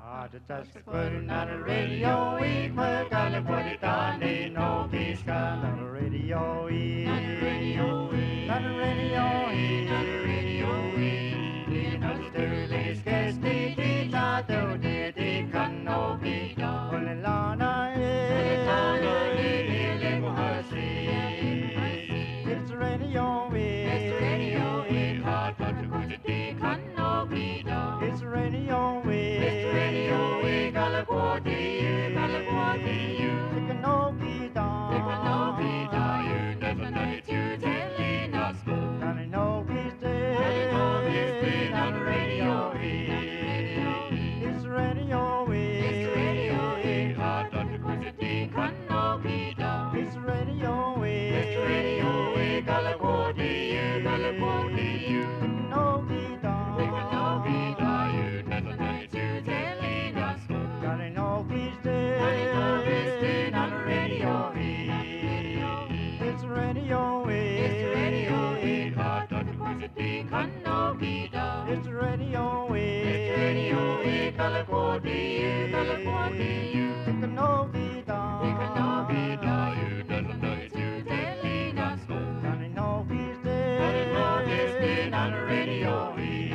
Just putting on the radio, we put on the put it on, they know he's got on the radio, on the radio, on the radio, on the radio, in Australia's guest, they did not do, they can no be done. Well, Lana, it's radio, it's radio, hard but to go to they can no be done. It's radio, it's radio, California, California, they can no be done. They can no be done. You never know it, you telling us more. And I know he's dead. I know he's been on the radio. It's radio, it's radio, hard but to go to they can no be done. It's radio, California, California, no be done. They can no be done. You never know it, you telling us more. God, I know he's dead. I know he's dead on the radio. It's radio, it's radio, hard but to go to they can no be done. It's radio, California, California, they can no be done. They can no be done. You never know it, you telling us more. God, I know he's dead. I know he's dead on the radio.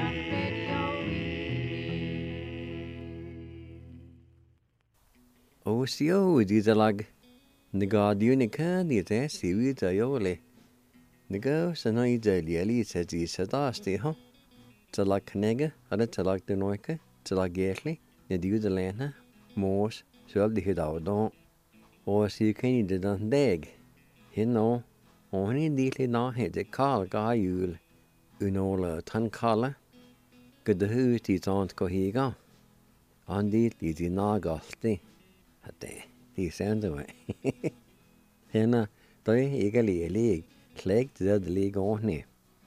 Osio didalag Nagadiunica nita siwita yole. Nago sanoida liali says sadasti ho. Talag Knega, other talag denoika, talag getli, Nadudalana, Morse, swell the hidaldon. Or see you can eat on deg. You know, only deeply not hit the call gayul. Unola tan collar. Good the hoot is on cohiga. On the easy nagasti. De sound away. Henna, they eagerly a league, clegg to the league on me.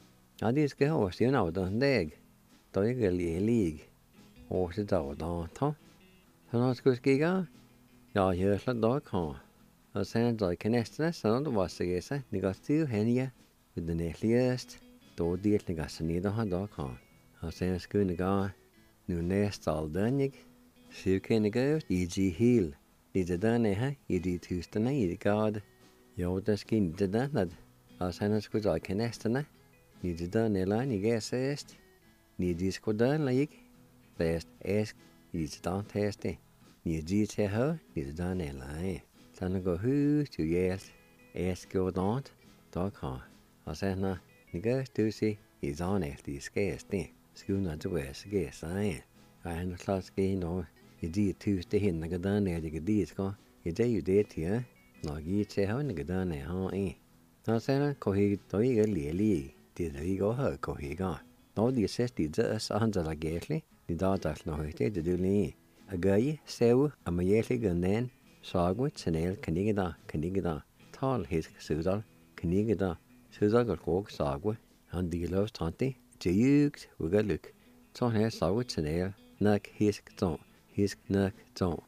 I just go, you know, don't dig. They eagerly a league. Or the dog, don't huh? So not good giga? Ja, here's a dog, huh? I sound like an estimate, so the was the guess, they got still Henia with the necklace, though the gas neither her dog, huh? I sound good to go, new nest all done. So you can go, E.G. Hill. Did the done, you did Houston, you God. You the skin did that. I sound good like an estimate. You did done a line, you guess, est. Need this go done like best ask, you don't test it. You did say her, you done a line. Then go who to yes, ask your don't, dog huh. I said, no, you guys do see, he's on it, these scarce thing. School not to wear, scarce, I am the class game, no. You did Tuesday in the Gadan there, you did go. You did here. No, you say how in the Gadan there, huh? Now, Sarah, Cohi, Toy, Lily, did he go her, Cohi got. No, the assist did us under like gately, the daughter no hate to do me. A guy, sew, a mayetly gun then, Sagwit, Senel, Canigada, tall his Sudal, Canigada, Sudal got coke, Sagwa, and the loves Tanti, Jukes, we got look. So here, Sagwit, Senel, Nuck, his don't. His knack don't.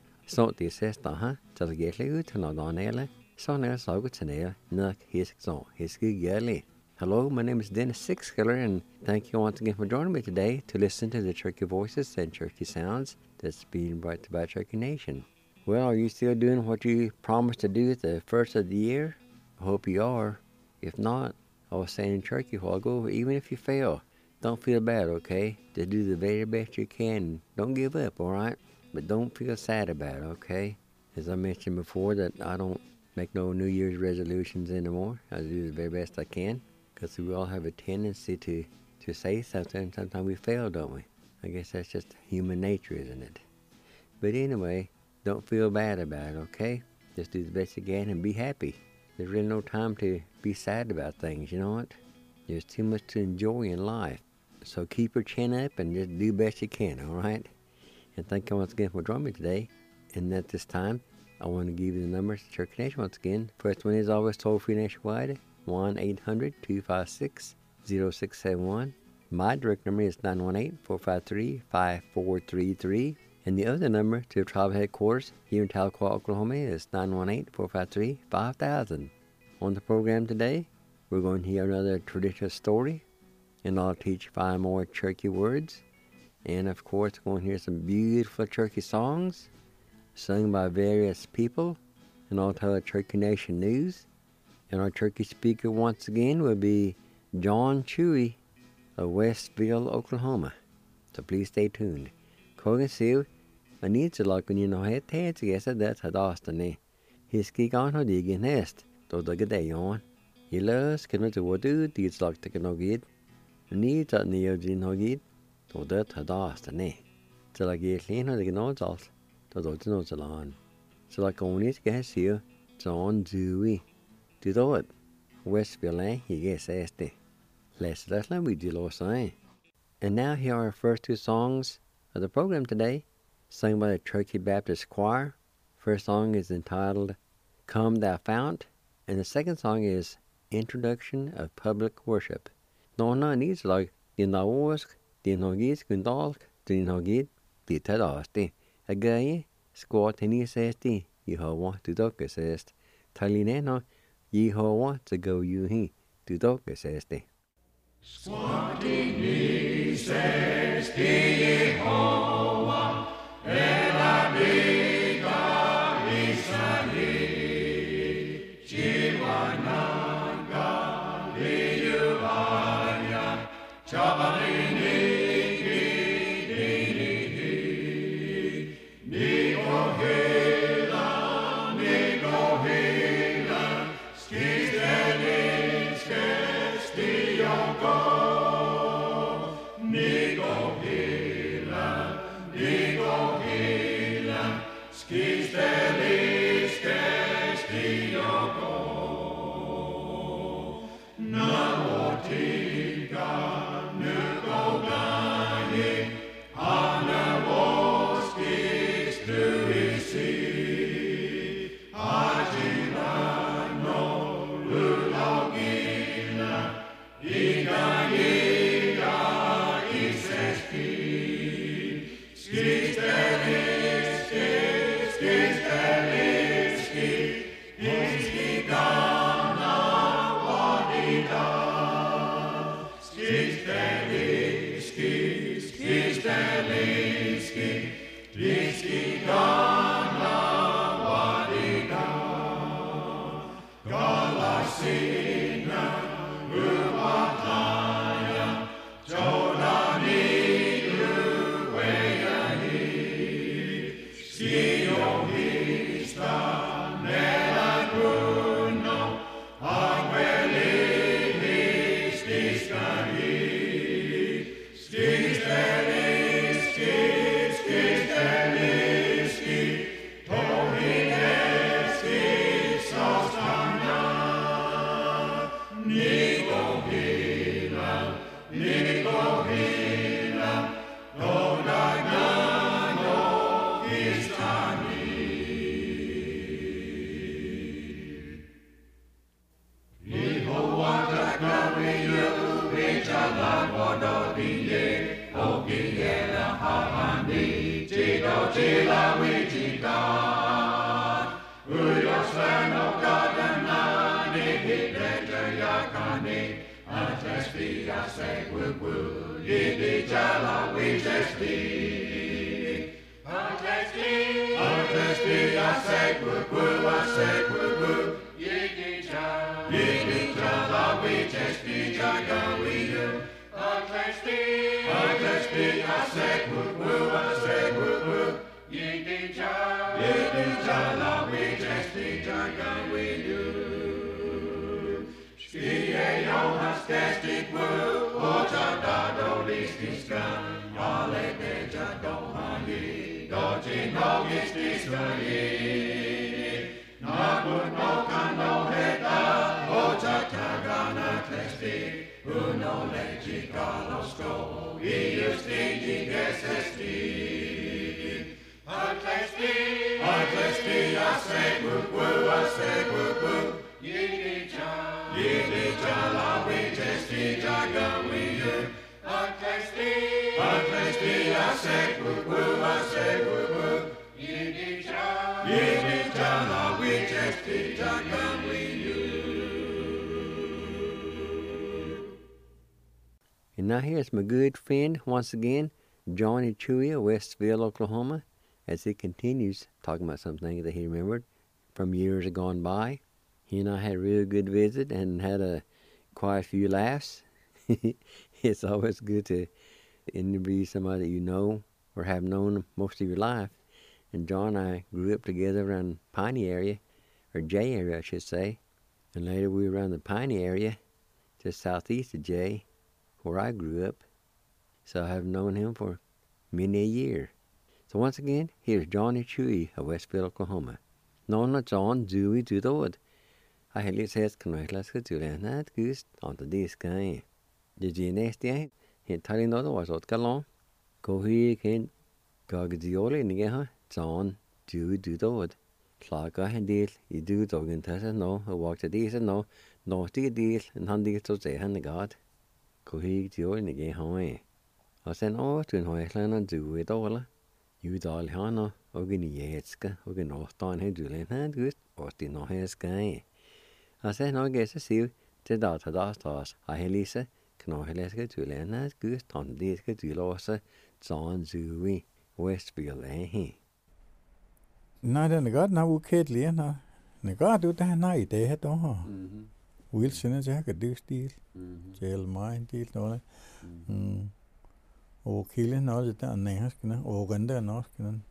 So this says huh? Just get you to not on air. So now so good to nail. Knack his don't. His good yearly. Hello, my name is Dennis Sixkiller, and thank you once again for joining me today to listen to the Cherokee voices and Cherokee sounds that's being brought to by Cherokee Nation. Well, are you still doing what you promised to do at the first of the year? I hope you are. If not, I was saying in Cherokee a while ago, even if you fail, don't feel bad, okay? Just do the very best you can. Don't give up, all right? But don't feel sad about it, okay? As I mentioned before, that I don't make no New Year's resolutions anymore. I do the very best I can, because we all have a tendency to say something, and sometimes we fail, don't we? I guess that's just human nature, isn't it? But anyway, don't feel bad about it, okay? Just do the best you can and be happy. There's really no time to be sad about things, you know what? There's too much to enjoy in life. So keep your chin up and just do best you can, all right? And thank you once again for joining me today. And at this time, I want to give you the numbers to Cherokee Nation once again. First one is always toll-free nationwide, 1-800-256-0671. My direct number is 918-453-5433. And the other number to tribe headquarters here in Tahlequah, Oklahoma is 918-453-5000. On the program today, we're going to hear another traditional story, and I'll teach 5 more Cherokee words. And of course, we're going to hear some beautiful Turkey songs sung by various people and all tell the Turkey Nation news. And our Turkey speaker once again will be John Chewy of Westville, Oklahoma. So please stay tuned. Kogan siw, man need to like when you know it, to guess that had Austin. His gig on her digging nest, though the day on. He loves can to what do deeds like to no gid. Need that neo gin no gid, though that had Austin. Till I get clean or the no salt, though the no salon. So like only to guess here, John Dewey. Do do it. Westville, he gets asked. Let's let we do lost sign. And now here are our first two songs of the program today, sung by the Turkey Baptist Choir. First song is entitled Come Thou Fount, and the second song is Introduction of Public Worship. No needs like din naosk, din hogis gundalk, din hogid, di tadasti. A guy squat tennis esti, Yehovah to docus est. Talineno, Yehovah to go you he, to docus esti. Squatting knees says Yehovah, Eladika Isani, Chiwananga Liyuhanya, Chabalini Nigohila, Nigohila, Skizdelin, Skestiyoko, Nigohila, Nigohila, Skizdelin, Skestiyoko, Nawotika, Nukogani, Anawoskis, Luisi, Ajilano, Lulogila, Iga, Iga, Iseski, Skisteliski, Skisteliski, Iskigana, Wadida, Skisteliski, Skisteliski, Iskigana, Wadida, Galasina, Rubataya, Jordani, Ruweyahi, Siohista, Nelaguno, Aguelihis, Diskari, Skisteliski, Skisteliski, Tohineski, Sostana, Nigohila, Nigohila, Nodagano, Istani. Nihowatakariyu, Vichalagwadodiye, Ogiyela Hahandi, Chido Chila Wichita, Uyosveno Gadana, Nihideta Yakani, Atesti Asegwu, Yidi Chala Wichesti, Atesti Asegwu, Asegwu, Yidi Chala Wichesti Jagawiyu, Atesti Asegwu, Asegwu, Yidi Chala Wichesti Jagawiyu. Shkiye Yohas Kestikwu, Ochadado Listiskan, Yale Deja Dohani, Doji Nogis Diskayi, Nagun Nokano Heta, Ochatagana Testi, Uno Leji Galosko, Iusti Gesesti, Atesti Asegwu, Yidi Chala Wichesti Jagawiyu, Atesti Asegwu, Yidi Chala Wichesti Jagawiyu. And now here's my good friend once again, Johnny Chewy of Westville, Oklahoma, as he continues talking about some things that he remembered from years gone by. He and I had a real good visit and had quite a few laughs. It's always good to interview somebody that you know or have known most of your life. And John and I grew up together around Piney area, or Jay area, I should say. And later we were around the Piney area, just southeast of Jay, where I grew up. So I have known him for many a year. So once again, here's Johnny Chewy of Westville, Oklahoma. Nonna John Dewey to the wood. I had little says, can I let's go to that goose on the disc guy. Did you next day? He telling other was what galon. Go here can go get the only nigga, John Dewey to the wood. Clark I had deal, you do dog in Tessa, no, I walked the days and no deal, and handy to say, hand the god. Go here the only nigga home. I said, oh, to Hoyland and do it all. You doll Hana, Ogini Yetska, Ogin Ostan, who do land good, or did not have sky. I said, no, I guess I see the daughter does. I had Lisa, can I let's go to land that good, on this go to Lossa, John Zooey, Westfield, eh? Nej, den er godt nok ukedelig, nå. Den er godt ud, der er nej, det er dog. Wilson er sikkert det stil. Jæl mig, det er noget. Og kilden også, der er nærsken, og den der norsken.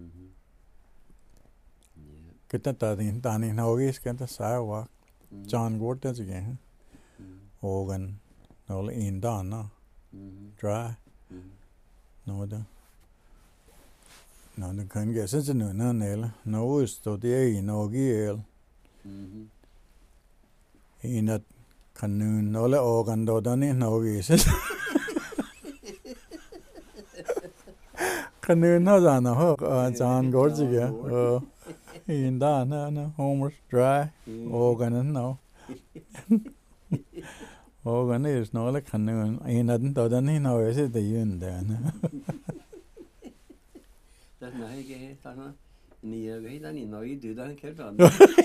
Kita der er en norgisk, der siger var John Gord der igen. Og den nogle en der dry. Noget der. Nå, det kan ikke så noget næle. Noget står der i Norge. En at kan nogle organ der den i Norge. Kan nogle der noget John Gord igen. Og en der Homer dry organ no. Organ er nogle kan en af den der den i Norge så det er en der. That's not how you get it. Near he done know you do that kept on.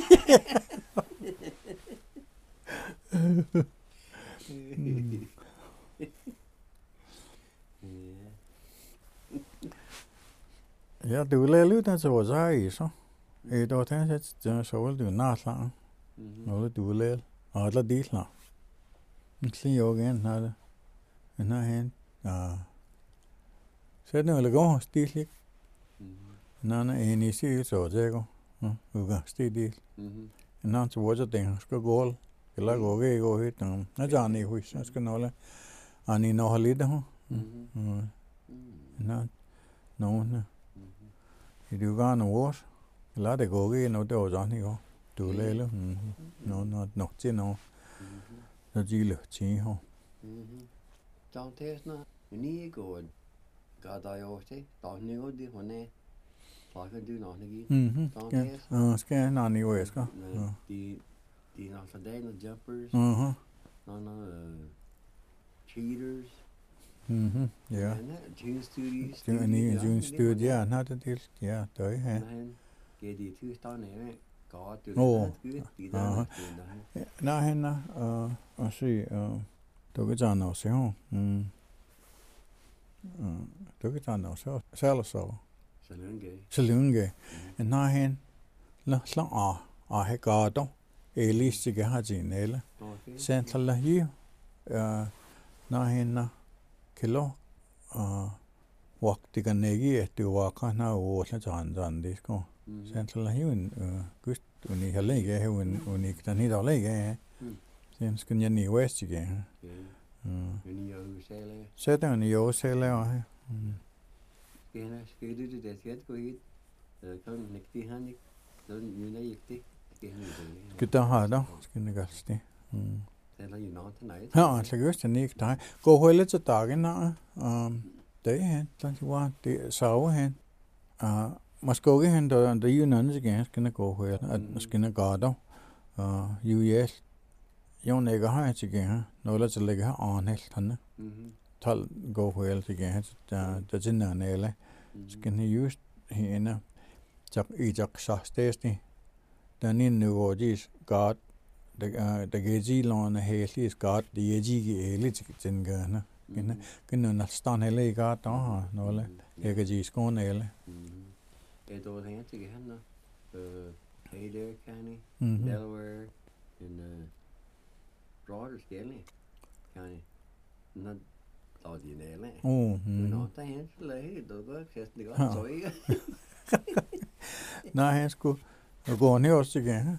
Ja, du lader lidt af så sig så. Der tænker jeg så vil du nærmere. Noget du lader. Og der det la. Lige jo igen har det. Men her hen. Så det vil gå stiligt. Nana en i sig så det går. Uga stiligt. Nå så var det skal gå. Eller gå hit. Nå Johnny hus skal nåle. Ani nå lidt ho. Nå. I du går nå hvor. Eller det går ikke noget der Johnny går. Du læler. Nå nok til nå. Så gilde til ho. Don't test na. Ni går. God I også. Der ni går det hone. Like I do not again. Skal nani jo skal. De not for day no jumpers. No cheaters. Ja. June studios. June studio ja, not det del. Ja, det er. Get de to stone her. God do that. Nej, han og se du kan tage noget så. Du kan tage noget så. Selv så. Salunge. En nej hen. La har gado. Elistige har jinele. Central hier. Nej hen. Kilo. Waqti kan negi at du waqah na og så sådan det sko. Central hier en gust uni halege her uni kan hit halege. Sen skal jeg ni west igen. Så der ni jo sælger her. Skal du det der gå hit? Kan ikke han ikke? Den ikke. Skal der have der? Skal det gøre det? Eller you know tonight. Ja, så gør det ikke der. Gå holde til dagen der. Det hen, så var det sove hen. Måske ikke hen der jo noget igen skal gå holde. At skal gå der. US jo ikke har til igen. Noget til ligge her an helt han. Tal gå holde til igen. Der til nærmere. Skal ni just hende. Tak i tak sastesti. Den inde hvor de godt der gav låne helt godt det er ikke lidt den gerne Kena stan hele iga ta nole. Ega ji skon hele. Då tänkte jag henne. Adair County, Delaware, and broader scale county. Not all the name. Not the hands lay, the just the got so. Nej, han skulle gå ned også igen.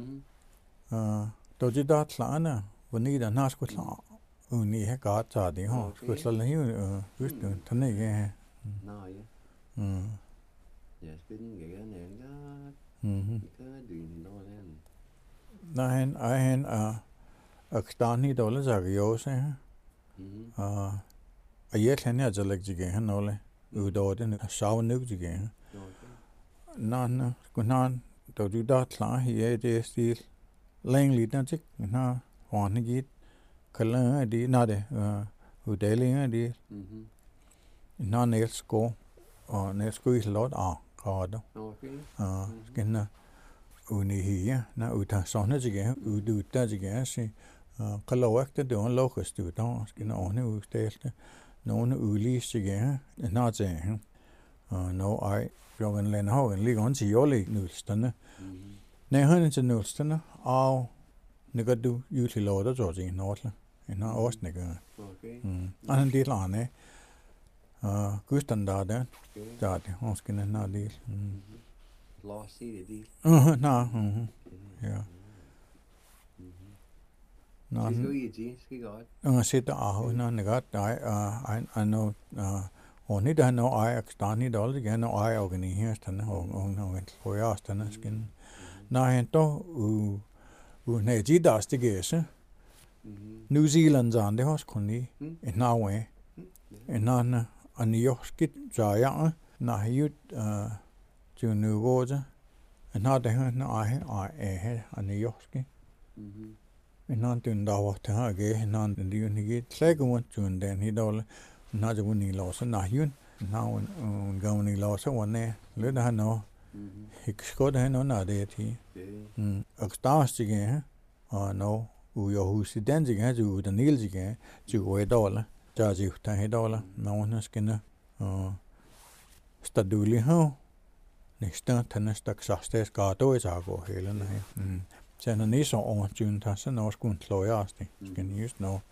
Då de der klare, hvor ni der har skulle klare. Uni har godt taget det her. Skulle så længe husk du, den ikke her. Nej. Jeg spiller gerne godt. Nej, han er stani dårlig sagt jo så. Og jeg kan ikke lægge det han nogle udover den sjov nok det igen. Nå, skulle da du der klar her det stil. Længe lidt når det har hånden givet. Kalder det når det uddelingen det. Når næste går og næste går i lot grader. Skal uni her, når uta sådan det ududta det så kalorek det er en logisk uddanning skal ordne udstælte nogle udliste igen når det når ej jeg vil lande have en lige on til jolig nulstande nej han til nulstande og når du util låter så det nortle en også nægger han det lande gustandard der det måske når det Lost seat deal. No. Ja. No. Jeg sitter og når godt nej I know og niet han no I staan niet al die no I organiseret den og tror jeg også den skin. Nej då nej de der stigese. New Zealand sådan det også kun i en Norge. En anden og New York skit så jeg nej jo til New Orleans. En anden han er New York. En anden der var der har en anden det ikke klægger til den helt dårlig. Når det vundet låser nahyun, når en gammel låser vundet, lidt han nå, ikke skåret han under det til. Og startstige, og når ujohus i den sige, til ude den hele sige, til $1, så er det $1, når han skal stadulig her. Næste tænder stak sagstes gado i tago hele nej. Så han er så over tjent, så når skulle slå jeg også det. Skal ni just nå.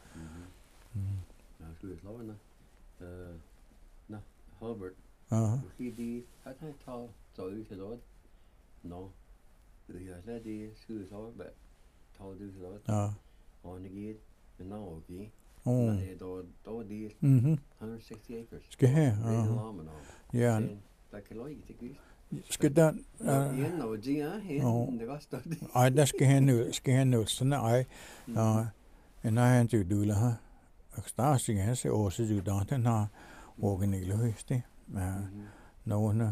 Hubbard. He I can't tell so you said Lord. No. The said the school is all but told you Lord. On the gate and now okay. Do the 160 acres. Skal her. Ja. Der kan lov ikke det. Skal der no dia her det var stort. Ej der skal han nu sådan ej. En han til du her. Og starter han så også du der den har organile høste. Nogle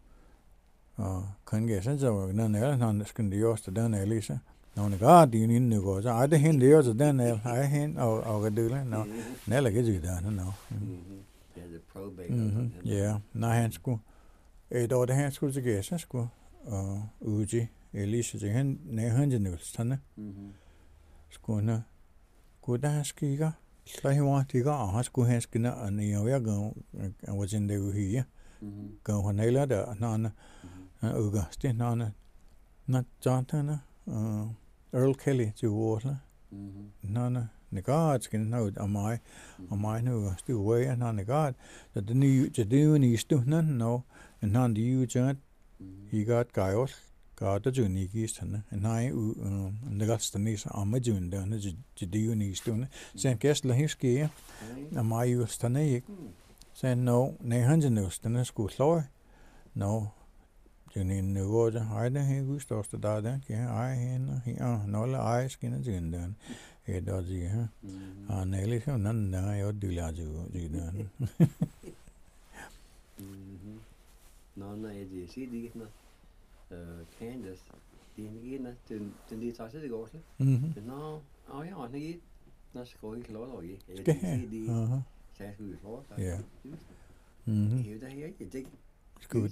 kan jeg så den han skal det også den Elisa. Nogle gar din inde går så er det hen det også den er hen og det nå. Nella kan du der nå. Ja det probate. Ja, nej han skulle et år det han skulle til gæse skulle ude Elisa til han nej han det nu sådan. Skulle der skikker. Så han var det går han skulle han skal når jeg går var sådan det ude her. Går han eller der når august når Jonathan Earl Kelly til Water. Når negat skal nå og mig nu stod way når negat så det nye det er nye stunden nå en han de jo he got guys got the unique sådan nej negat stande så am jun der det er nye stunden så gæst la hiske og mig jo stande ikke så nå nej han nu stande skulle slå nå den nu der har det helt gustast der der kan ej hen her nolle ej skinner til den det er det her Nelly så den der jo dyla jo den Nå nej det siger det ikke Candace det er ikke den de tager sig det går så nå ja nej når skal ikke lov og ikke det er sagde du for ja det er her ikke Good.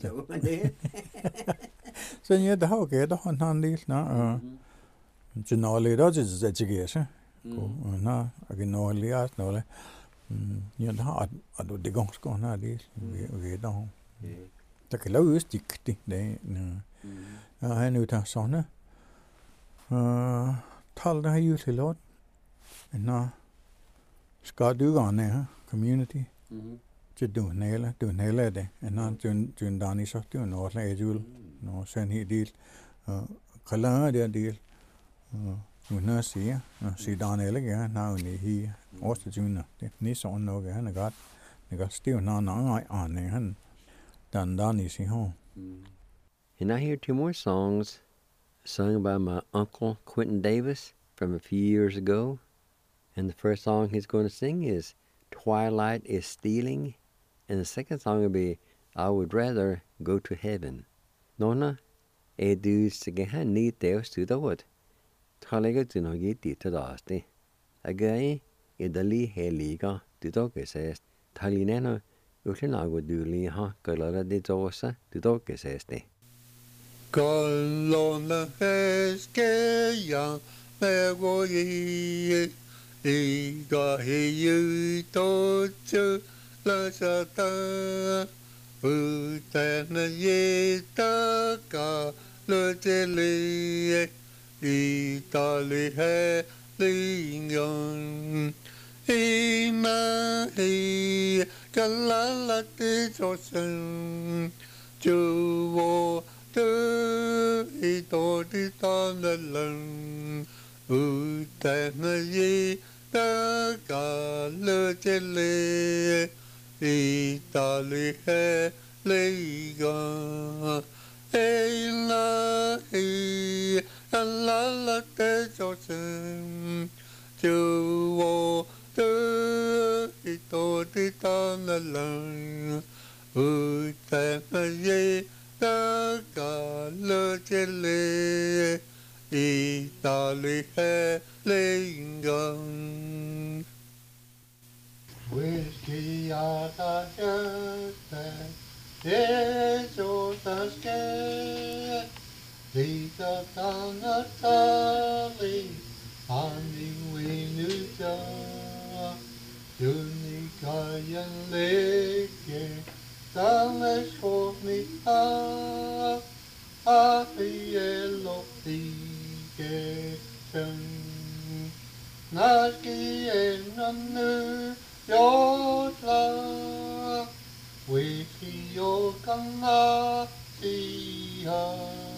Så ja, det har okay, der han lidt, nå. Så når lidt også det til gæse. Nå, og nå lige også noget. Ja, da du det ganske godt det vi da. Der kan lave østik det. Ja, han ud af sånne. Tal der har jo til lot. Nå skal du gerne her community. Til du næler det. Nå du dani så du når la jul. Nå sen helt del. Kala det del. Nu siger Dan eller nu ni hi også juna det ni så noget han godt stiv nej han dan i sig ho. And I hear two more songs sung by my uncle Quentin Davis from a few years ago. And the first song he's going to sing is Twilight is Stealing. And the second song will be I Would Rather Go to Heaven. Nona, du sige han ni deus to the wood. Talega du no giti to dasti. Agai idali heliga du dogesest. Talineno utlinago du liha kalala de dosa du dogesesti. Kolona heskeja megoi iga hiu totu la sata utena yeta ka luteli itali he lingon ina hi kalala te tosen juo tu ito di tanalan utena yeta ka luteli itali he lingon ina hi kalala te tosen juo tu ito di tanalan utena yeta ka luteli itali he lingon whiskey yata jete yeso taske Lita tanga tali ani winuja Juni kayan leke Tames for me Api elo tige chen Naski enanu yotla Wiki yo kanga siha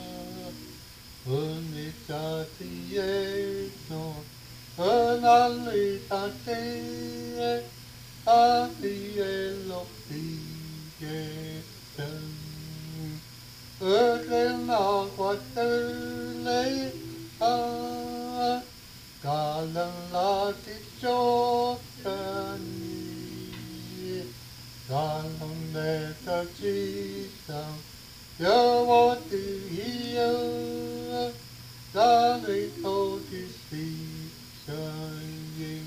Unitati no Unalitati Api elo tige chen Ödlena quatule Galan lati chotani Galan leta chita Yawati hiya Dali toti sisayin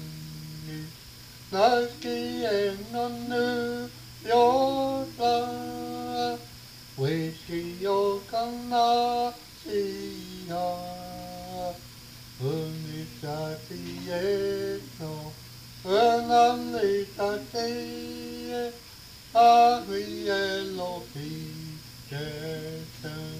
Naski enonu yotla Whiskey yo kana siya Unitati eno Unanitati Ahi Elohi Keten.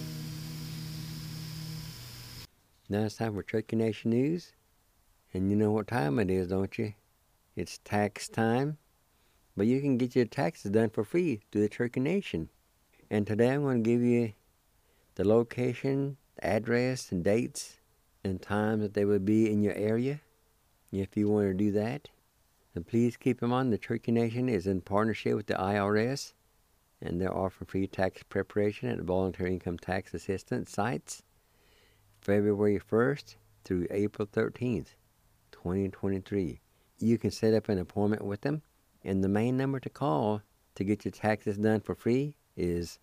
Now it's time for Turkey Nation News. And you know what time it is, don't you? It's tax time. But you can get your taxes done for free through the Turkey Nation. And today I'm going to give you the location, address, and dates and times that they will be in your area if you want to do that. And please keep in mind the Turkey Nation is in partnership with the IRS, and they're offering free tax preparation at voluntary income tax assistance sites February 1st through April 13th, 2023. You can set up an appointment with them, and the main number to call to get your taxes done for free is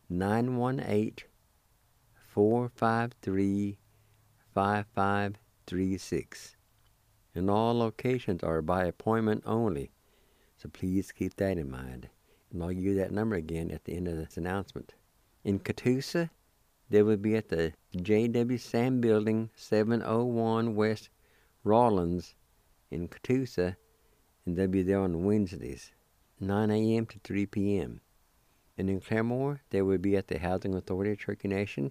918-453-5536. And all locations are by appointment only, so please keep that in mind. And I'll give you that number again at the end of this announcement. In Catoosa, they will be at the J.W. Sam Building, 701 West Rawlins in Catoosa, and they'll be there on Wednesdays, 9 a.m. to 3 p.m. And in Claremore, they will be at the Housing Authority of Cherokee Nation,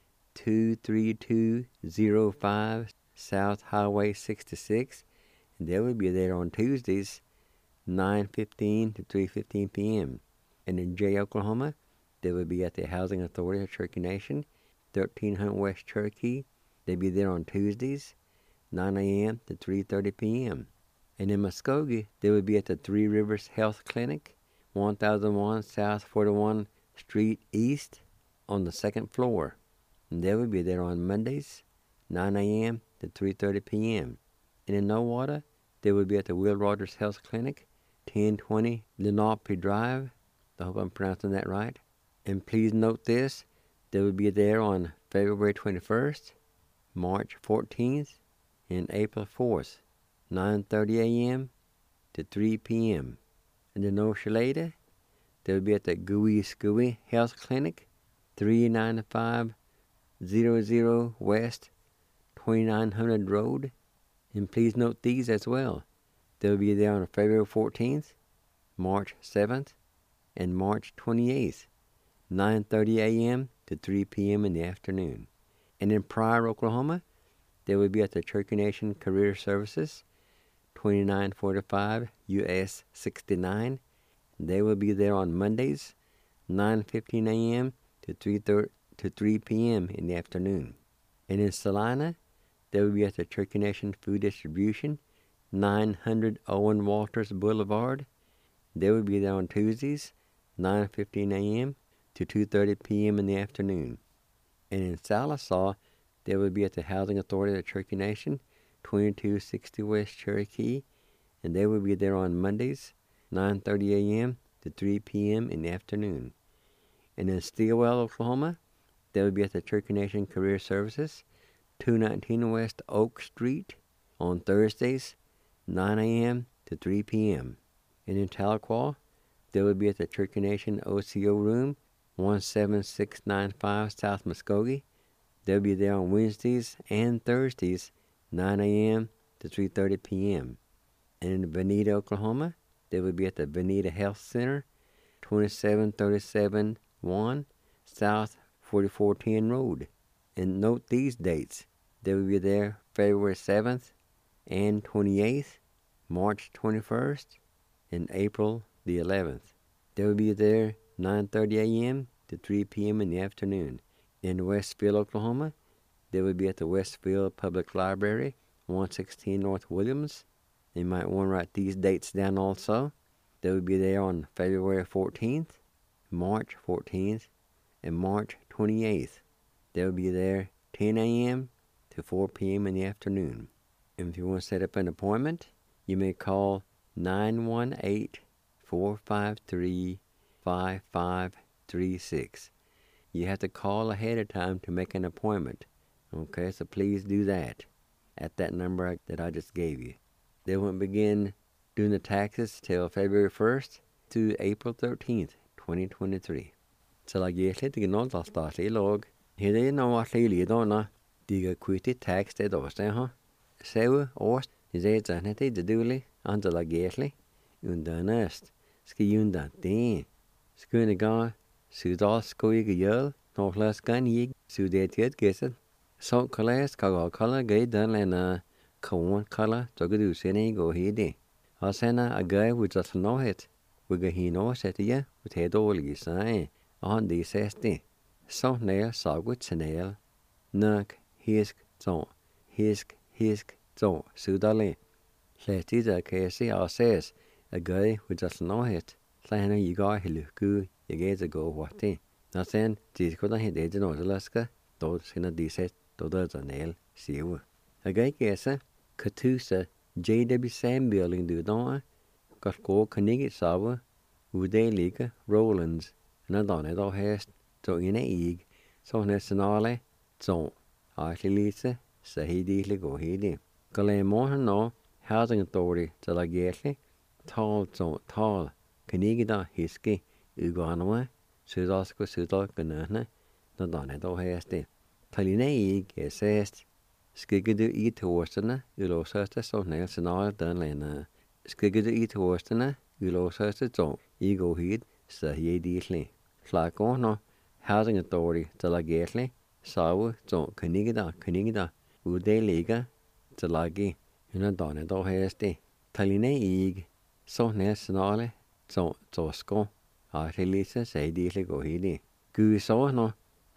23205 South Highway 66, and they will be there on Tuesdays, 9:15 to 3:15 p.m. And in Jay, Oklahoma, they will be at the Housing Authority of Cherokee Nation, 1300 West Cherokee. They'll be there on Tuesdays, 9 a.m. to 3:30 p.m. And in Muskogee, they will be at the Three Rivers Health Clinic, 1001 South 41 Street East, on the second floor. And they will be there on Mondays, 9 a.m. to 3:30 p.m. And in Nowata, they will be at the Will Rogers Health Clinic, 1020 Lenape Drive. I hope I'm pronouncing that right. And please note this, they will be there on February 21st, March 14th, and April 4th, 9:30 a.m. to 3 p.m. And in Oshaleta, they will be at the Gooey Scooey Health Clinic, 39500 West 2900 Road. And please note these as well. They will be there on February 14th, March 7th, and March 28th, 9:30 a.m. to 3 p.m. in the afternoon. And in Pryor, Oklahoma, they will be at the Cherokee Nation Career Services, 2945 US 69. They will be there on Mondays, 9:15 a.m. to 3 p.m. in the afternoon. And in Salina, they will be at the Cherokee Nation Food Distribution, 900 Owen Walters Boulevard. They will be there on Tuesdays, 9:15 a.m. to 2:30 p.m. in the afternoon. And in Sallisaw, they will be at the Housing Authority of the Cherokee Nation, 2260 West Cherokee, and they will be there on Mondays, 9:30 a.m. to 3 p.m. in the afternoon. And in Stilwell, Oklahoma, they will be at the Cherokee Nation Career Services, 219 West Oak Street, on Thursdays, 9 a.m. to 3 p.m. And in Tahlequah, they will be at the Cherokee Nation OCO Room, 17695 South Muskogee. They'll be there on Wednesdays and Thursdays, 9 a.m. to 3:30 p.m. And in Veneta, Oklahoma, they will be at the Veneta Health Center, 27371 South 4410 Road. And note these dates. They will be there February 7th and 28th, March 21st, and April the 11th. They will be there 9:30 a.m. to 3 p.m. in the afternoon. In Westfield, Oklahoma, they will be at the Westfield Public Library, 116 North Williams. You might want to write these dates down also. They will be there on February 14th, March 14th, and March 28th. They will be there 10 a.m. to 4 p.m. in the afternoon. And if you want to set up an appointment, you may call 918-453-5536. You have to call ahead of time to make an appointment. Okay, so please do that at that number that I just gave you. They won't begin doing the taxes till February 1st to April 13th, 2023. So I guess it's going to start a log. Here they know what they lead on. They get quitted tax they do, huh? So, or is it a net to do until I guess undanest. Ski undan thing. Schoon a guy. Sudal skoig yell, no less gun ye, sudated guessed. So colors, color, gay done and a cowan color, to do sending go he. I send a guy with just know it. We go he no set ye, with head all ye say, on the sesty. So nail, saw with snail. Nuck, hisk, so, hisk, so, sudale. Let it a case, I says, a guy with just know it. Lana you got he look good. You get to go what they. Nothing, this could not hit the Alaska, those in a decent, those a nail, see you. A guy guess, Katusa, J.W. Sam building do don't got go Carnegie Sawa, Uday Liga, Rollins, and a donnet or hast, so in a egg, so nationale, so, Ashley Lisa, say he deeply go he did. Galay more no, housing authority, till I guess, tall, so tall, Carnegie da hiski. Uganwa, Sudasko Sudal Ganana, the Donnet or Hasti. Taline says, Skigidu eat horsena, Ulosasta so Nelson all done lena. Skigget I toastene, ulåsøste tog, I go hit, så he disli. Slagårno, housing authority til at gætli, savu tog kanigida, ude ligger til at give, hun donne dog hæste. Taline ig, så næsnale, tog sko, og til lise sagde disli go hit. Gud så no,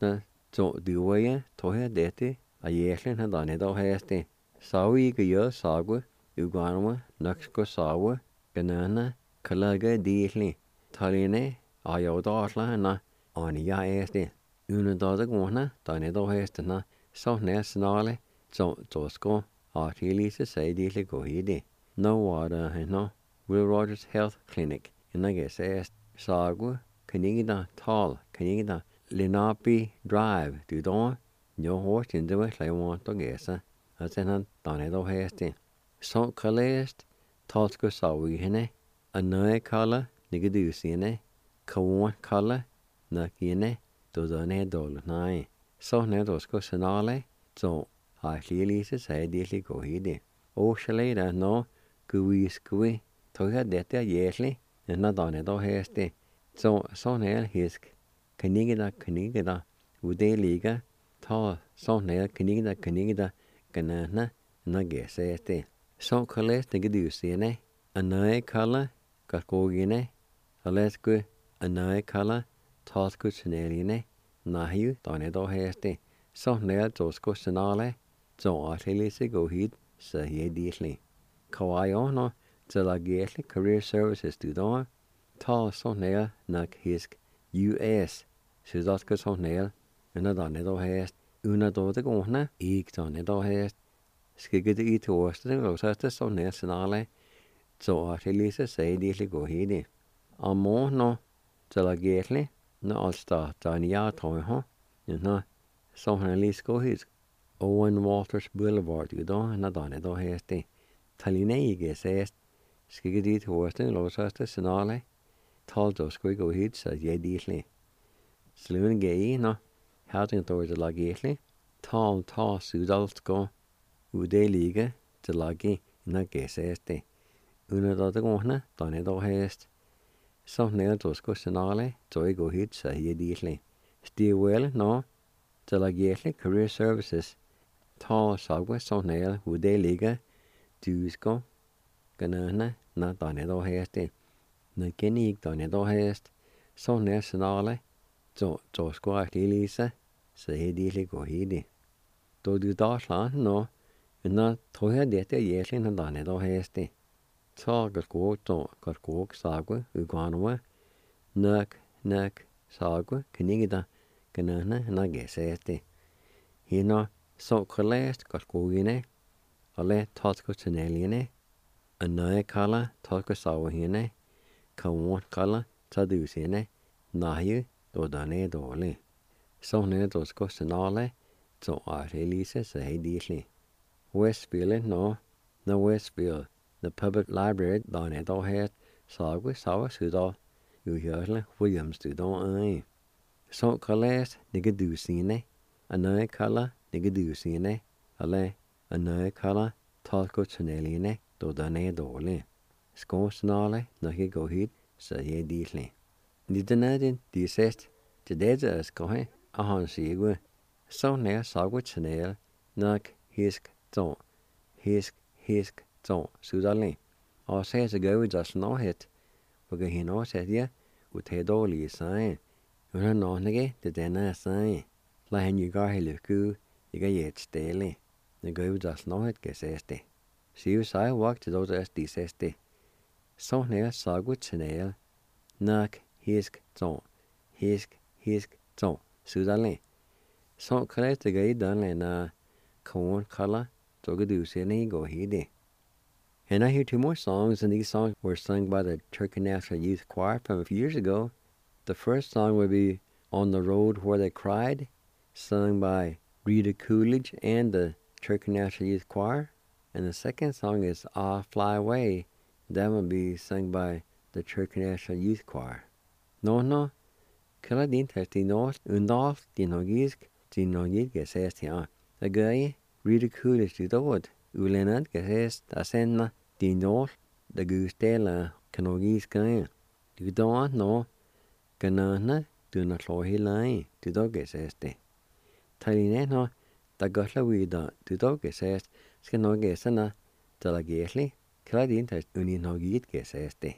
tog duveje, tog her dette, og jæslen han donne dog hæste. Savu I gør sagu, uganuma, nok sko savu, ganana, kalaga disli. Taline, og jeg darsla henne, og jeg æste. Uden dag gående, donne dog hæstene, så næsnale, tog sko, og til lise sagde disli go hit. No water henne, Will Rogers Health Clinic, in sagu, kanigida, tall, kanigida, Lenape Drive, du no horse in the way I want to guess, as an donado hasty. So calest, Tosco sawi hene, a noe color, nigadusine, kawan color, nakine, to the nedol nine. So nedosco senale, so I clearly say dearly go hide. O shalada no, gui, toga detta yesli, and not donado hasty. So nel hisk, kanigida, ude liga, ta så nel kanigida, ganana, nagesete. Så kalles nigadusine, a noe color, kakogine, a lesku, a noe color, tasku seneline, nahiu, donado haste. Så nel tosco senale, så artilise go hit, så he disli. Kawaiono, til a gesli career services du ta så nel nak hisk, US, Sydosco så nel, una donado haste, una dode gående, ik donado haste. Skigget I torsdag, og så så næsnale, så artilise sagde disli go hidi. Amo no, til a gesli, no alsta, dania tror jeg, så han lige go hit. Owen Walters Boulevard, na donado haste. Taline ikke sagde, skigget I torsdag, og så snale, tal dos go hit, så jeg disli. Slun gei no, housing authority la gesli, tal ta sudalsko, ude liga til lagi na geseste. Una da gående, donado haste. Så ned tosko senale, så go hit, så he disli. Still no, til gesli career services, ta sagwe så ned, ude liga, dusko, ganana, na donado haste. Na genig donado haste, så ned senale, så tosko artilise, så he disli go hidi. Do du darsla no, na toja dette yeslin han donado haste. Ta gargog sagwe, uganwa, nak, sagwe, kanigida, ganana, nagesete. Hino, så kalest gargogine, alle tatsko seneline, a noe kala, tatsko sawahine, kawan kala, tadusine, nahiu, do dane dole. Så nedosko senale, så artilise say disli. Westfield no Westfield, the public library donado had sagwe sawa sudal, uhjørle Williams du don Så kalles nigadusine, a noe kala nigadusine, alle a noe kala talko tuneline, do dane dole. Skåsnale, noe go hit, så jeg disli. Nidanadin, de sest, til dette skohe, og han sigwe. Så nær sagwe tunel, nok hisk, sudali. Og så så går vi just nå het, for at han også siger, at det dårlige sig. Hun har ikke det denne sig. Lad han jo gøre hele gud, ikke et stille. Det går vi just nå het, kan ses det. Siv sig walk til dog de ses det. Så nær sagwe tunel, nok hisk, sudali. Så kaldes det gøy den na kawan kala, so good do sene go hide. And I hear two more songs, and these songs were sung by the Turkey National Youth Choir from a few years ago. The first song would be On the Road Where They Cried, sung by Rita Coolidge and the Turkey National Youth Choir. And the second song is Ah Fly Away. That would be sung by the Turkey National Youth Choir. No, kala din testi north, undal, dinogisk, gesest ja. The guy, Rita Coolidge du dod, ulenad gesest, asenna, dinol, the gustela canogis guy. You don't know, canana, do not law he lie, to dog says de. Talineno, the gotla vida, to dog says, skanogesana, talagesli, cladin as uninogit says de.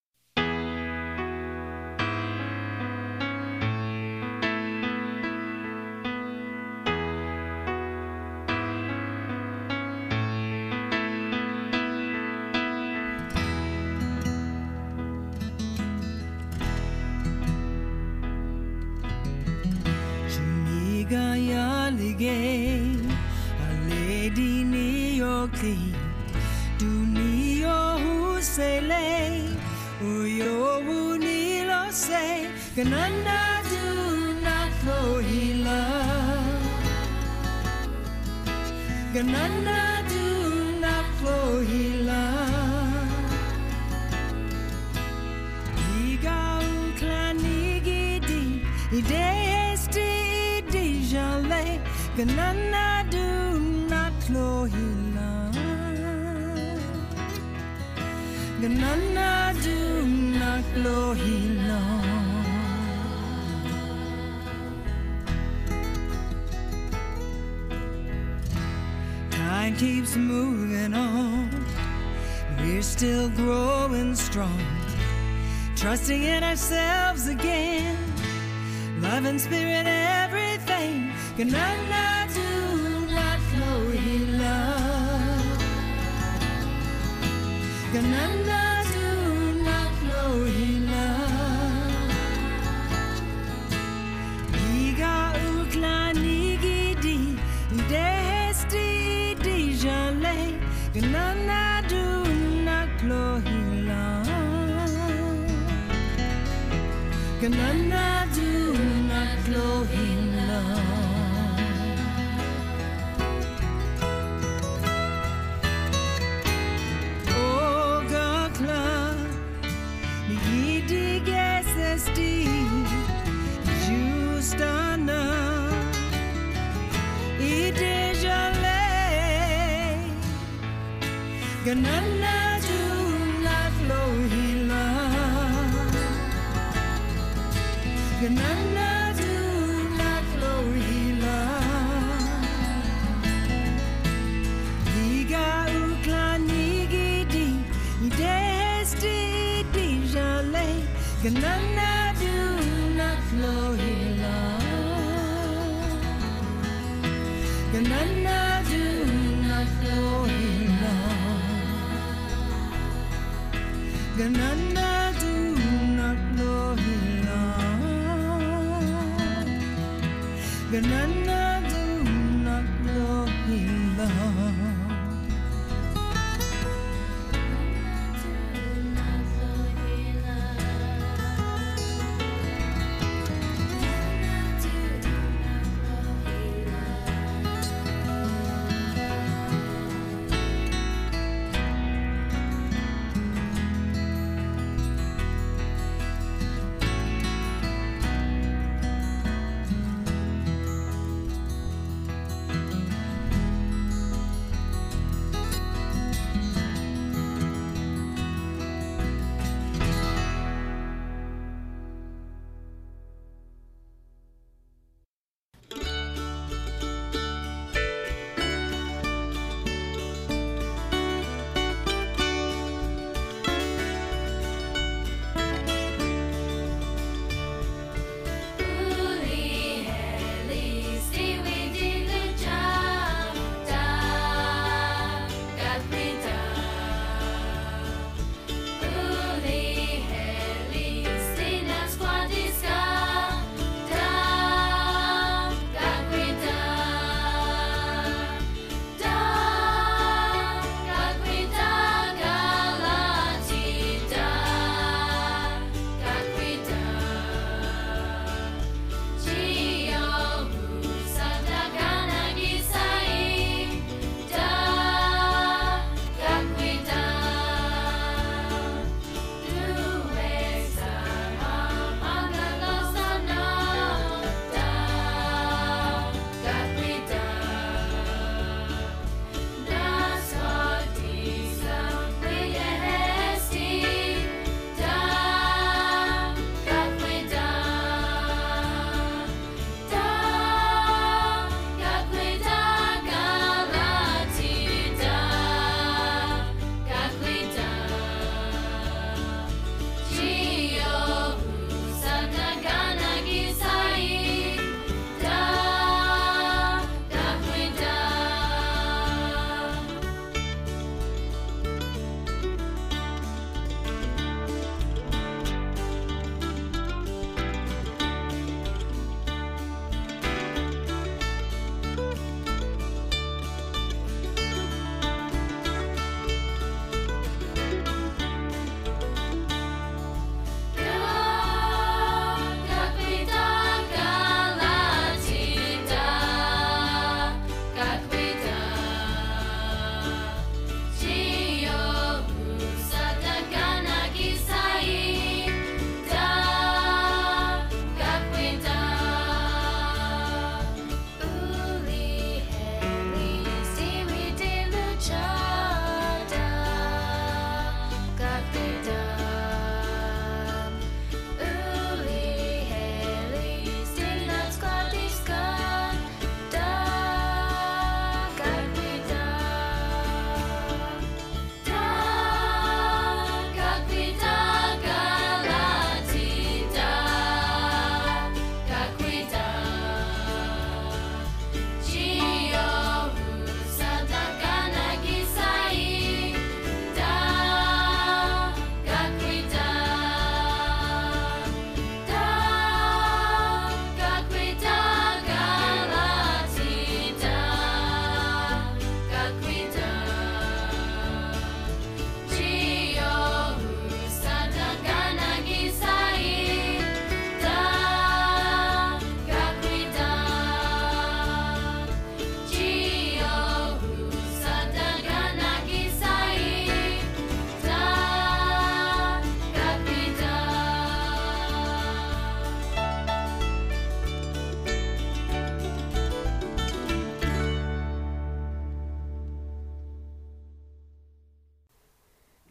A lady near clean, do neo who say lay, uyo unilo say, gananda do not flow hila, gananda do not flow hila, iga uklanigidi, idesti dijale. Ganana do not flow hila. Ganana do not flow hila. Time keeps moving on. We're still growing strong, trusting in ourselves again. Love and spirit, everything. Ganana do not flow hila. Ganana do not flow hila. Iga ukla nigidi, desti dijale. Ganana do not flow hila. Ganana do not flow hila. Ganana do not flow hila. Ganana do not flow hila. Iga ukla nigidi, desti dijale. Ganana do not flow hila. Ganana do not flow hila. Ganana do not flow hila. Ganana do not flow hila.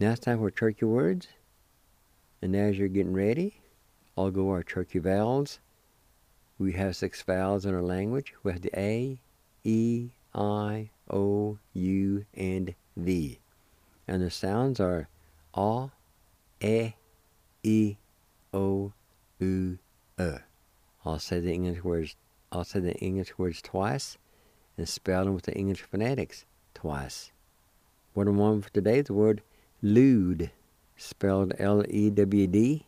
Now it's time for turkey words. And as you're getting ready, I'll go our turkey vowels. We have 6 vowels in our language. We have the A, E, I, O, U, and V. And the sounds are A, E, I, O, U, E. I'll say the English words twice and spell them with the English phonetics twice. Word number 1 for today is the word lewd, spelled L-E-W-D.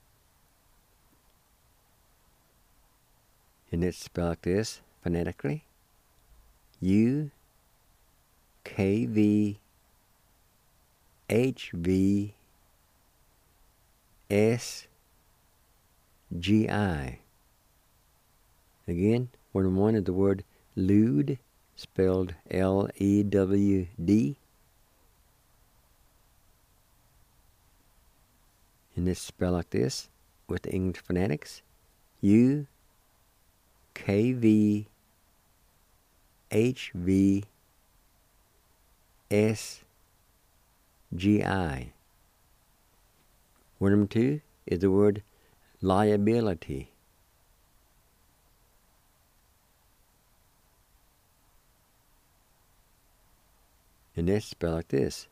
And it's spelled like this phonetically: U-K-V-H-V-S-G-I. Again, word number 1 is the word lewd, spelled L-E-W-D. And it's spelled like this with the English phonetics: U-K-V-H-V-S-G-I. Word number 2 is the word liability. And it's spelled like this: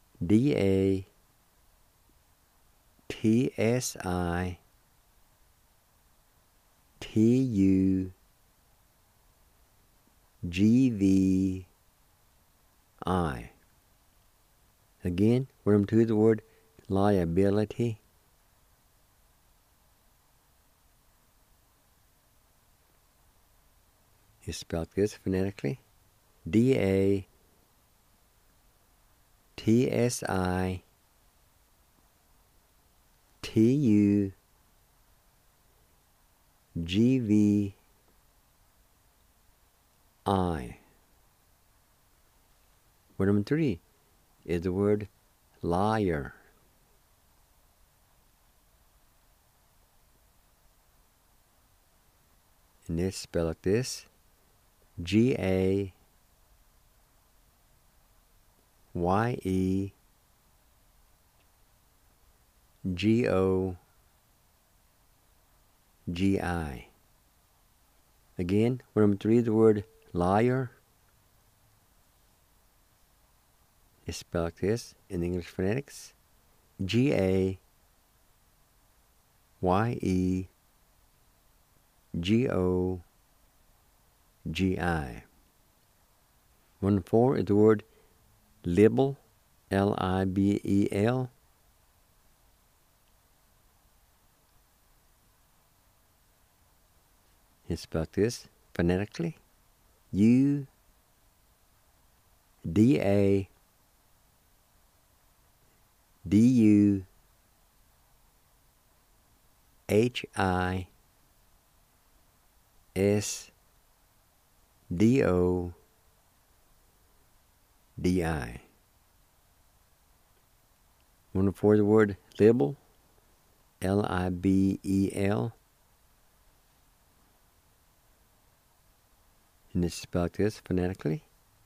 D-A-T-S-I-T-U-G-V-I. Again, word number 2 is the word liability. It's spelled this phonetically: D-A-T-S-I-T-U-G-V-I. Word number 3 is the word liar. And it's spelled like this: G-A-Y-E-G-O-G-I. Again, word number 3 is the word liar. It's spelled like this in English phonetics: G-A-Y-E-G-O-G-I. Word number 4 is the word libel, L-I-B-E-L. It's spelled this phonetically: U-D-A-H-I-S-D-O-D-I. Word number 4 is the word libel, L-I-B-E-L. And it's spelled like this phonetically: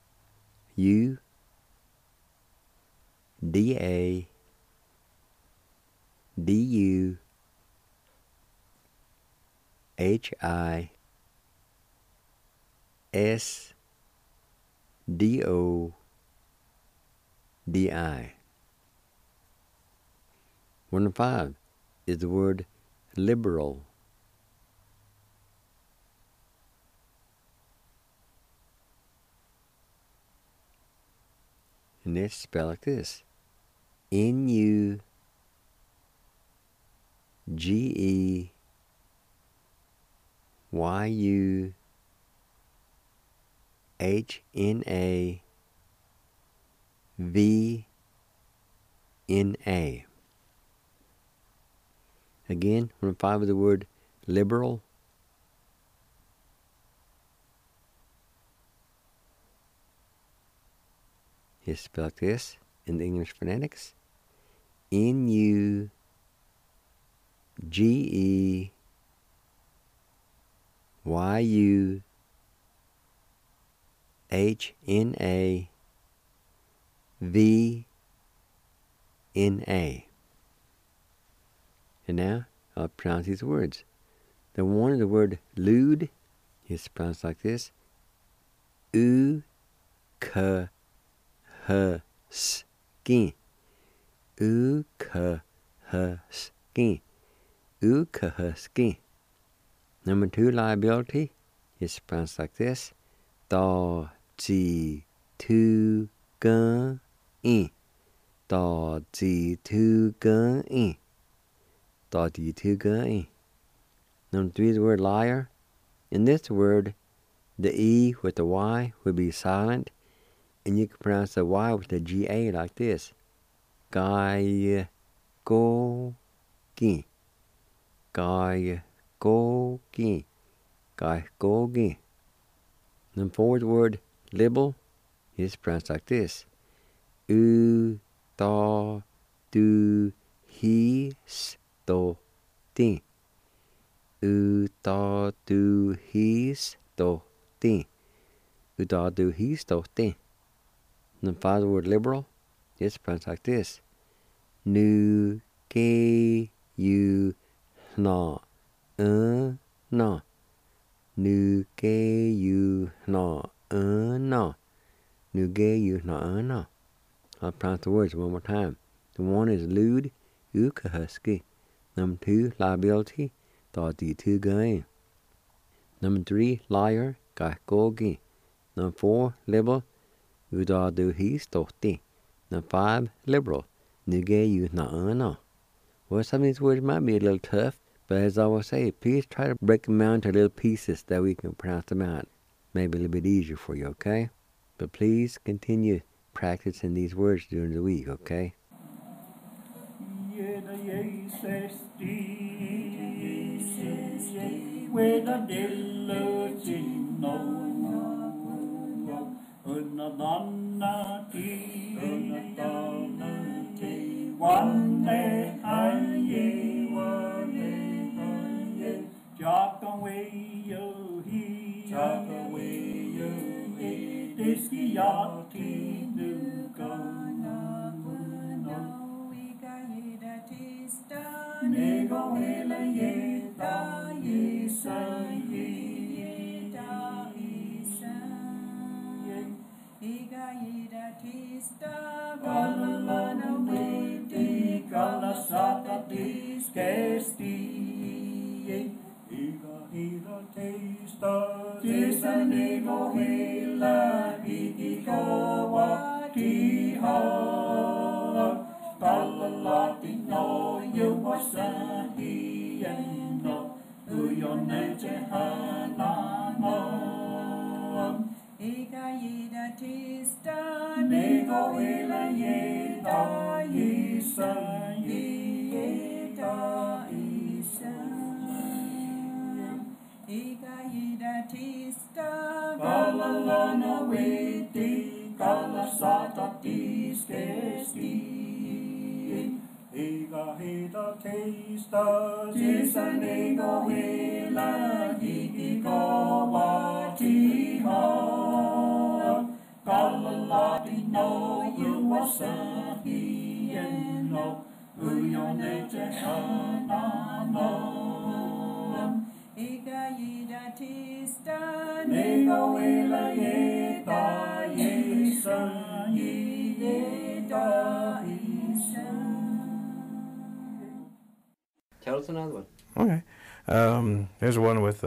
U-D-A-H-I-S-D-O-D-I. Word number 5 is the word liberal. And it's spelled like this: N-U-G-E-Y-U-H-N-A-V-N-A. Again, word number 5 is the word liberal. It's spelled like this in the English phonetics: N-U-G-E-Y-U-H-N-A-V-E-N-A. N-A. And now I'll pronounce these words. The one is the word lewd is pronounced like this. U-K-H-S-K. U-K-H-S-K. U-K-H-S-K. Number 2, liability, is pronounced like this. Da-ji-tu-gan-in. Da-ji-tu-gan-in. Da-ji-tu-gan-in. Number 3 is the word liar. In this word, the E with the Y would be silent, and you can pronounce the Y with the G-A like this. Gai-go-gi. Gai-go-gi. Gai-go-gi. Number 4 is the word libel. It's pronounced like this. U-ta-du-hi-sto-ti. U-ta-du-hi-sto-ti. U-ta-du-hi-sto-ti. Number 5 is the word liberal. It's pronounced like this. Nu-ge-yu-na-na. Nu-ge-yu-na-na. Nu-ge-yu-na-na. I'll pronounce the words one more time. The one is lewd, U-K-H-S-K. Number 2, liability, Da-ji-tu-gan-in. Number 3, liar, Gai-go-gi. Number 4, libel, U-da-du-hi-sto-ti. Number 5, liberal, Nu-ge-yu-na-na. Well, some of these words might be a little tough, but as I always say, please try to break them down into little pieces that we can pronounce them out. Maybe a little bit easier for you, okay? But please continue practicing these words during the week, okay? Tell us another one. Okay. There's one with,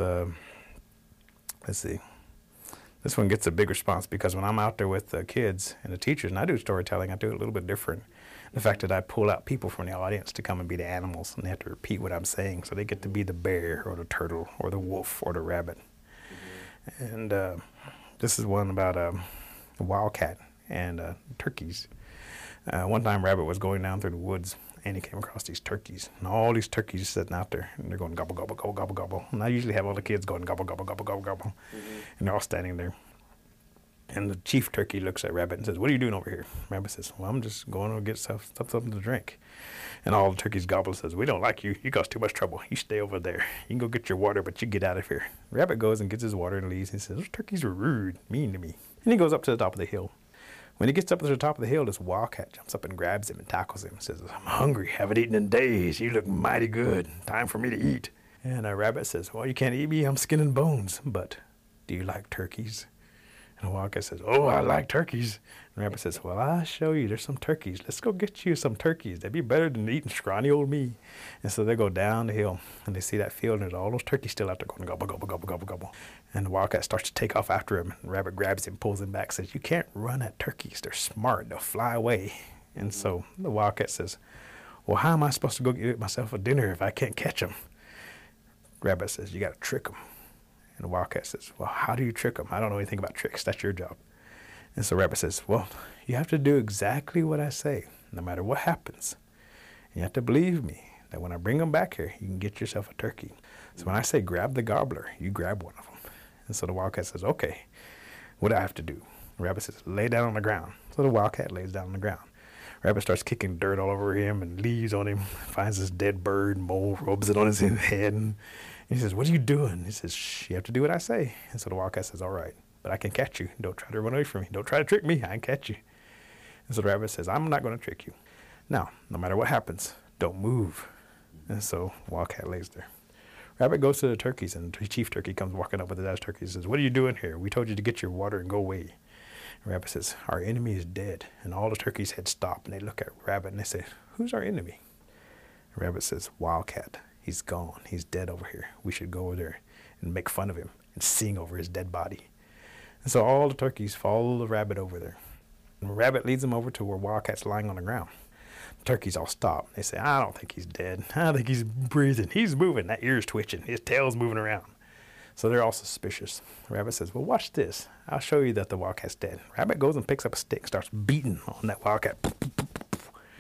let's see. This one gets a big response because when I'm out there with the kids and the teachers, and I do storytelling, I do it a little bit different. The fact that I pull out people from the audience to come and be the animals, and they have to repeat what I'm saying, so they get to be the bear or the turtle or the wolf or the rabbit. Mm-hmm. And this is one about a wildcat and turkeys. One time Rabbit was going down through the woods, and he came across these turkeys. And all these turkeys sitting out there, and they're going gobble, gobble, gobble, gobble, gobble. And I usually have all the kids going gobble, gobble, gobble, gobble, gobble. Mm-hmm. And they're all standing there. And the chief turkey looks at Rabbit and says, "What are you doing over here?" Rabbit says, "Well, I'm just going to get something to drink." And all the turkeys gobble and says, "We don't like you. You cause too much trouble. You stay over there. You can go get your water, but you get out of here." Rabbit goes and gets his water and leaves. He says, "Those turkeys were rude, mean to me." And he goes up to the top of the hill. When he gets up to the top of the hill, this wildcat jumps up and grabs him and tackles him and says, I'm hungry, haven't eaten in days. You look mighty good. Time for me to eat. And Rabbit says, well, you can't eat me. I'm skin and bones. But do you like turkeys? And the wildcat says, oh, I like turkeys. And Rabbit says, well, I'll show you. There's some turkeys. Let's go get you some turkeys. That'd be better than eating scrawny old me. And so they go down the hill, and they see that field, and there's all those turkeys still out there going gobble, gobble, gobble, gobble, gobble. And the wildcat starts to take off after him. And Rabbit grabs him, pulls him back, says, you can't run at turkeys. They're smart. They'll fly away. And so the wildcat says, well, how am I supposed to go get myself a dinner if I can't catch them? Rabbit says, you got to trick them. And the wildcat says, well, how do you trick them? I don't know anything about tricks. That's your job. And so Rabbit says, well, you have to do exactly what I say, no matter what happens. And you have to believe me that when I bring them back here, you can get yourself a turkey. So when I say grab the gobbler, you grab one of them. And so the wildcat says, okay, what do I have to do? Rabbit says, lay down on the ground. So the wildcat lays down on the ground. Rabbit starts kicking dirt all over him and leaves on him, finds this dead bird, mole, rubs it on his head. And he says, what are you doing? He says, shh, you have to do what I say. And so the wildcat says, all right, but I can catch you. Don't try to run away from me. Don't try to trick me. I can catch you. And so the rabbit says, I'm not going to trick you. Now, no matter what happens, don't move. And so wildcat lays there. Rabbit goes to the turkeys, and the chief turkey comes walking up with his turkey and says, what are you doing here? We told you to get your water and go away. And Rabbit says, our enemy is dead. And all the turkeys' heads stop, and they look at Rabbit, and they say, who's our enemy? And Rabbit says, Wildcat. He's gone. He's dead over here. We should go over there and make fun of him and sing over his dead body. And so all the turkeys follow the rabbit over there. And Rabbit leads them over to where Wildcat's lying on the ground. The turkeys all stop. They say, I don't think he's dead. I think he's breathing. He's moving. That ear's twitching. His tail's moving around. So they're all suspicious. Rabbit says, well, watch this. I'll show you that the wildcat's dead. Rabbit goes and picks up a stick and starts beating on that wildcat. And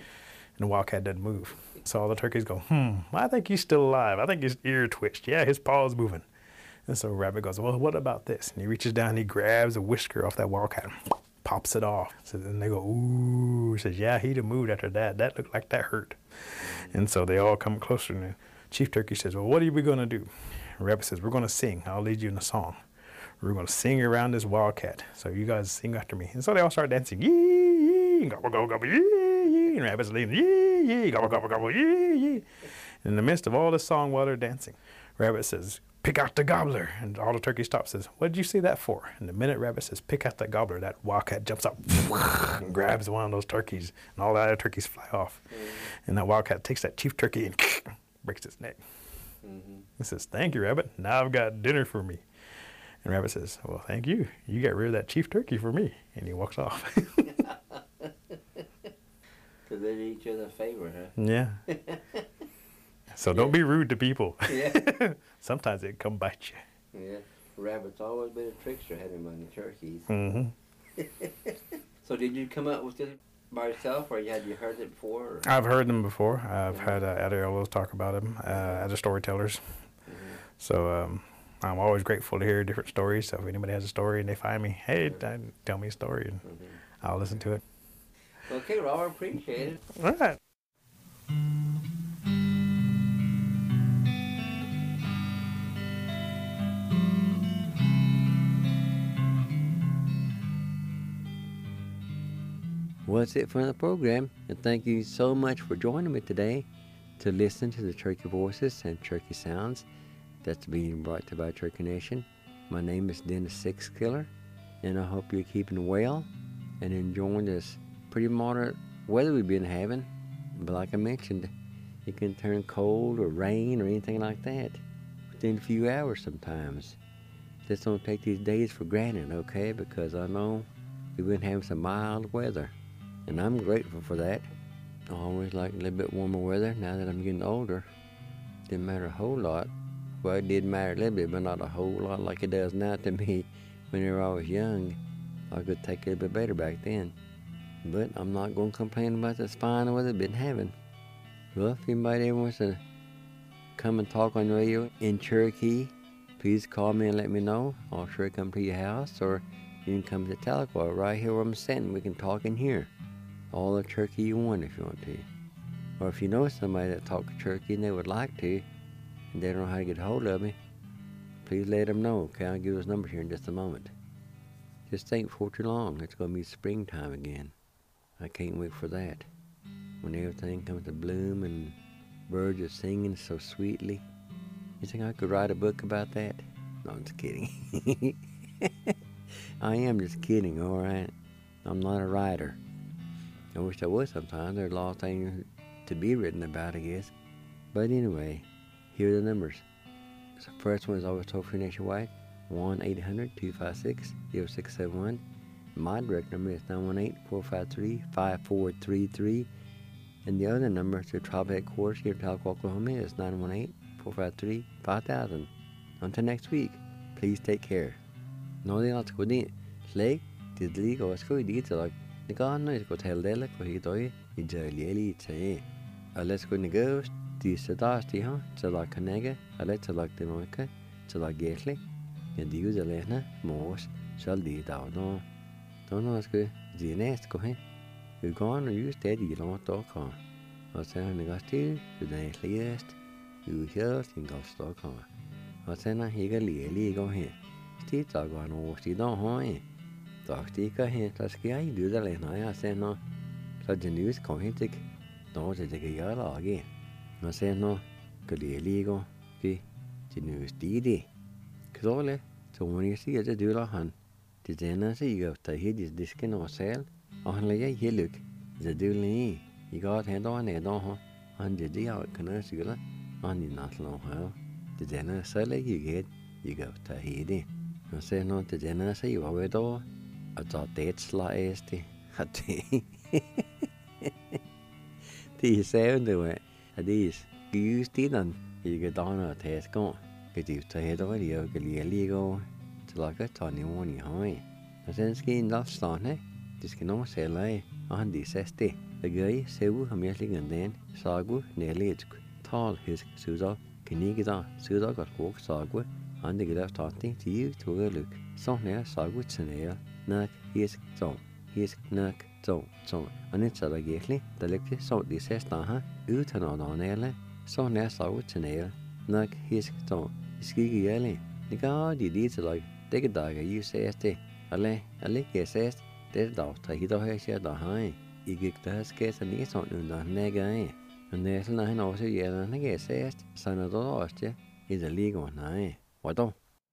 the wildcat doesn't move. So all the turkeys go, I think he's still alive. I think his ear twitched. Yeah, his paw's moving. And so Rabbit goes, well, what about this? And he reaches down and he grabs a whisker off that wildcat and pops it off. So then they go, ooh. He says, yeah, he'd have moved after that. That looked like that hurt. And so they all come closer. And the chief turkey says, well, what are we going to do? And Rabbit says, we're going to sing. I'll lead you in a song. We're going to sing around this wildcat. So you guys sing after me. And so they all start dancing. Yee, yee, gobble, gobble, gobble, yee, yee. And Rabbit's leading, yee, yee, gobble, gobble, gobble, yee, yee. In the midst of all this song while they're dancing, Rabbit says, pick out the gobbler. And all the turkeys stop, says, what did you say that for? And the minute Rabbit says, pick out that gobbler, that wildcat jumps up and grabs one of those turkeys. And all the other turkeys fly off. And that wildcat takes that chief turkey and breaks its neck. He says, thank you, Rabbit. Now I've got dinner for me. And Rabbit says, well, thank you. You got rid of that chief turkey for me. And he walks off. So they did each other a favor, huh? Yeah. So don't be rude to people. Yeah. Sometimes it come bite you. Yeah. Rabbit's always been a trickster, had him on the turkeys. Mm-hmm. So did you come up with this by yourself, or had you heard it before? Or? I've heard them before. I've had Adderellos talk about them, other storytellers. So I'm always grateful to hear different stories. So if anybody has a story and they find me, hey, tell me a story, and I'll listen to it. Okay, Robert, appreciate it. All right. Well, that's it for the program, and thank you so much for joining me today to listen to the Turkey Voices and Turkey Sounds that's being brought to you by Turkey Nation. My name is Dennis Sixkiller, and I hope you're keeping well and enjoying this pretty moderate weather we've been having. But like I mentioned, it can turn cold or rain or anything like that within a few hours sometimes. Just don't take these days for granted, okay? Because I know we've been having some mild weather, and I'm grateful for that. I always like a little bit warmer weather. Now that I'm getting older, didn't matter a whole lot. Well, it did matter a little bit, but not a whole lot like it does now to me. Whenever I was young, I could take it a little bit better back then. But I'm not going to complain about this fine weather I've been having. Well, if anybody ever wants to come and talk on the radio in Cherokee, please call me and let me know. I'll sure come to your house, or you can come to Tahlequah right here where I'm sitting. We can talk in here. All the Cherokee you want if you want to. Or if you know somebody that talks Cherokee and they would like to, and they don't know how to get a hold of me, please let them know. Okay, I'll give his number here in just a moment. Just ain't for too long. It's going to be springtime again. I can't wait for that. When everything comes to bloom and birds are singing so sweetly. You think I could write a book about that? No, I'm just kidding. I am just kidding, all right? I'm not a writer. I wish I was sometimes. There's a lot of things to be written about, I guess. But anyway, here are the numbers. The first one is always toll-free nationwide, 1-800-256-0671. My direct number is 918-453-5433. And the other number to Tribe Headquarters here in Tahlequah, Oklahoma is 918-453-5000. Until next week, please take care. Nå det altså god din. Slik, det ligger også god dit til deg. Det kan nøye gå til dele på hidøy I jævlig til. Alle skal negøst, disse dager til deg kan jeg, eller til deg til noe, til deg gjerlig. Men de er alene, mors, selv de dag nå. Da nå skal de næste gå hen. Vi går og just det de langt dere. Og så han går til, du den sligest, du helt din gavst dere. Og så når jeg lige går her. Stig der går noe, stig der har jeg. Da stikker her, så skal jeg lyde alene, jeg ser nå. Så det nye kommer helt ikke. Da det kan jeg lage. Og så nå, kan lige gå, det nye stidig. Klart, så må jeg sige, at det dyrer han. Det denne sig jeg der helt disken og sal, og han lægger helt lyk. Det dyrer I. I går hen der ned der, han det jeg kan også sige, og han I natlov her. Det denne så lægger jeg helt, jeg går der helt. Og så nå, det denne sig var ved der, og så det slags det, at det er saven det var, at det er skydestiden, jeg kan danne og tage skår. Kan det tage helt over, jeg kan lige gå. Så lager ta nivåen I har. Og så skal en lavstående. Det skal nå selv af. Og han det sæste. Det gør I sev ham jeg ligger den. Sagu nærligt. Tal hisk sudder. Kan ikke da sudder godt råk sagu. Han det gør starten til to lyk. Så nær sagu til nær. Nak hisk så. Hisk nak så. Og net så der virkelig. Der ligger så det sæste her. Uden at der nærle. Så nær sagu til nær. Nak hisk så. Skik I alle. Det gør de lige til dig. Det kan der I sæs det. Alle jeg sæs. Det der der hitter her siger der har. I gik der skal så lige sådan under nægger af. Og når han også gjør den ikke sæs, så når der også I der ligger nej. Hvad dog?